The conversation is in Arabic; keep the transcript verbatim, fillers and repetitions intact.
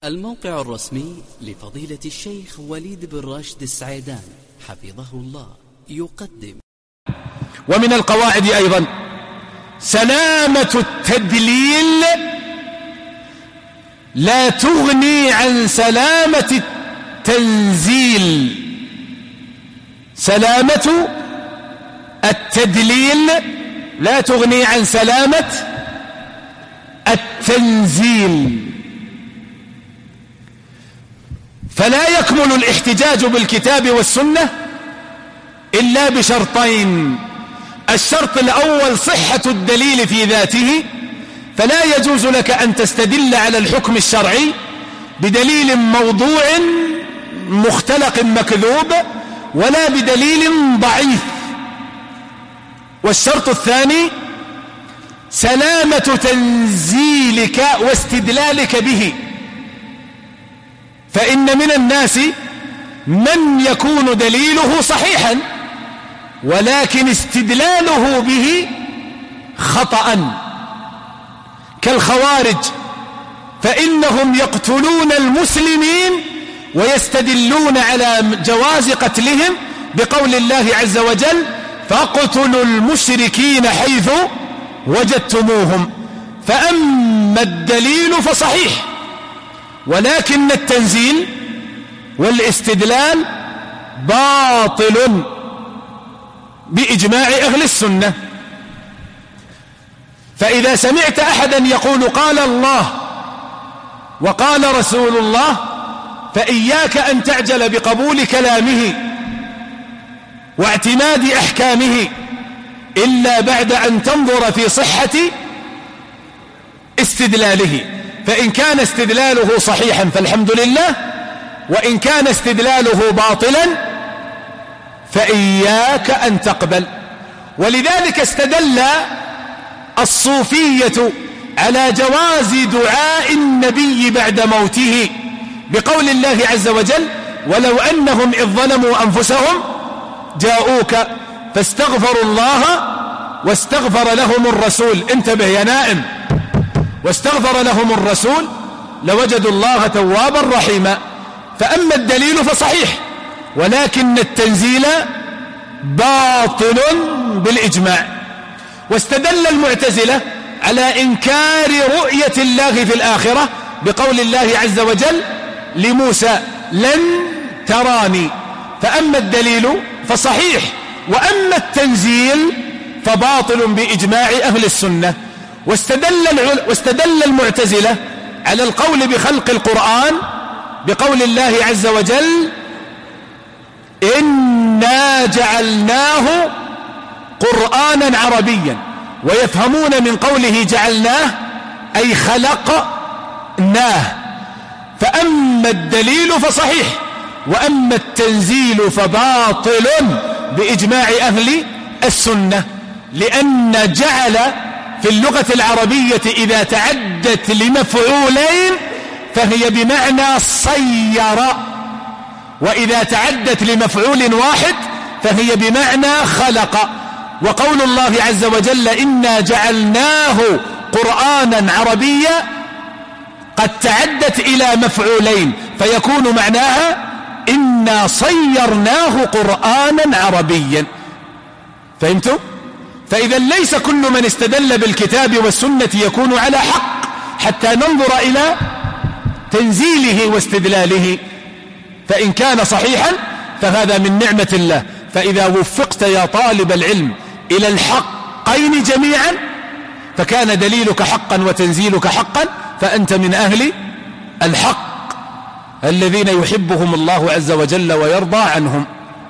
الموقع الرسمي لفضيلة الشيخ وليد بن راشد السعيدان حفظه الله يقدم. ومن القواعد أيضا سلامة التدليل لا تغني عن سلامة التنزيل. سلامة التدليل لا تغني عن سلامة التنزيل. فلا يكمل الاحتجاج بالكتاب والسنة إلا بشرطين. الشرط الأول صحة الدليل في ذاته، فلا يجوز لك أن تستدل على الحكم الشرعي بدليل موضوع مختلق مكذوب ولا بدليل ضعيف. والشرط الثاني سلامة تنزيلك واستدلالك به، فإن من الناس من يكون دليله صحيحا ولكن استدلاله به خطأ، كالخوارج، فإنهم يقتلون المسلمين ويستدلون على جواز قتلهم بقول الله عز وجل فاقتلوا المشركين حيث وجدتموهم. فأما الدليل فصحيح، ولكن التنزيل والاستدلال باطل بإجماع أهل السنة. فإذا سمعت أحدا يقول قال الله وقال رسول الله فإياك أن تعجل بقبول كلامه واعتماد أحكامه إلا بعد أن تنظر في صحة استدلاله. فإن كان استدلاله صحيحا فالحمد لله، وإن كان استدلاله باطلا فإياك أن تقبل. ولذلك استدل الصوفية على جواز دعاء النبي بعد موته بقول الله عز وجل ولو أنهم إذ ظلموا أنفسهم جاءوك فاستغفروا الله واستغفر لهم الرسول، انتبه يا نائم، واستغفر لهم الرسول لوجدوا الله توابا رحيما. فأما الدليل فصحيح، ولكن التنزيل باطل بالإجماع. واستدل المعتزلة على إنكار رؤية الله في الآخرة بقول الله عز وجل لموسى لن تراني. فأما الدليل فصحيح، وأما التنزيل فباطل بإجماع أهل السنة. واستدل, واستدل المعتزلة على القول بخلق القرآن بقول الله عز وجل إنا جعلناه قرآنا عربيا، ويفهمون من قوله جعلناه أي خلقناه. فأما الدليل فصحيح، وأما التنزيل فباطل بإجماع أهل السنة، لأن جعل في اللغة العربية إذا تعدت لمفعولين فهي بمعنى صير، وإذا تعدت لمفعول واحد فهي بمعنى خلق. وقول الله عز وجل إنا جعلناه قرآنا عربيا قد تعدت إلى مفعولين، فيكون معناها إنا صيرناه قرآنا عربيا. فهمتم؟ فإذا ليس كل من استدل بالكتاب والسنة يكون على حق حتى ننظر إلى تنزيله واستدلاله. فإن كان صحيحا فهذا من نعمة الله. فإذا وفقت يا طالب العلم إلى الحقين جميعا فكان دليلك حقا وتنزيلك حقا، فأنت من أهل الحق الذين يحبهم الله عز وجل ويرضى عنهم.